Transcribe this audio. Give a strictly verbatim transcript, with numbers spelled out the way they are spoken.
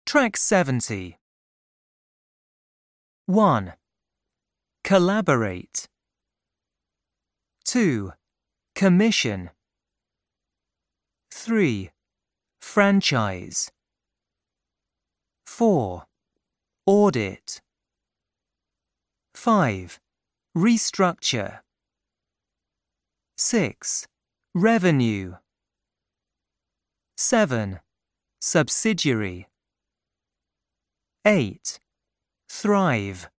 Track seventy. one. Collaborate. two. Commission. three. Franchise. four. Audit. five. Restructure. six. Revenue. seven. Subsidiary. eight. Thrive.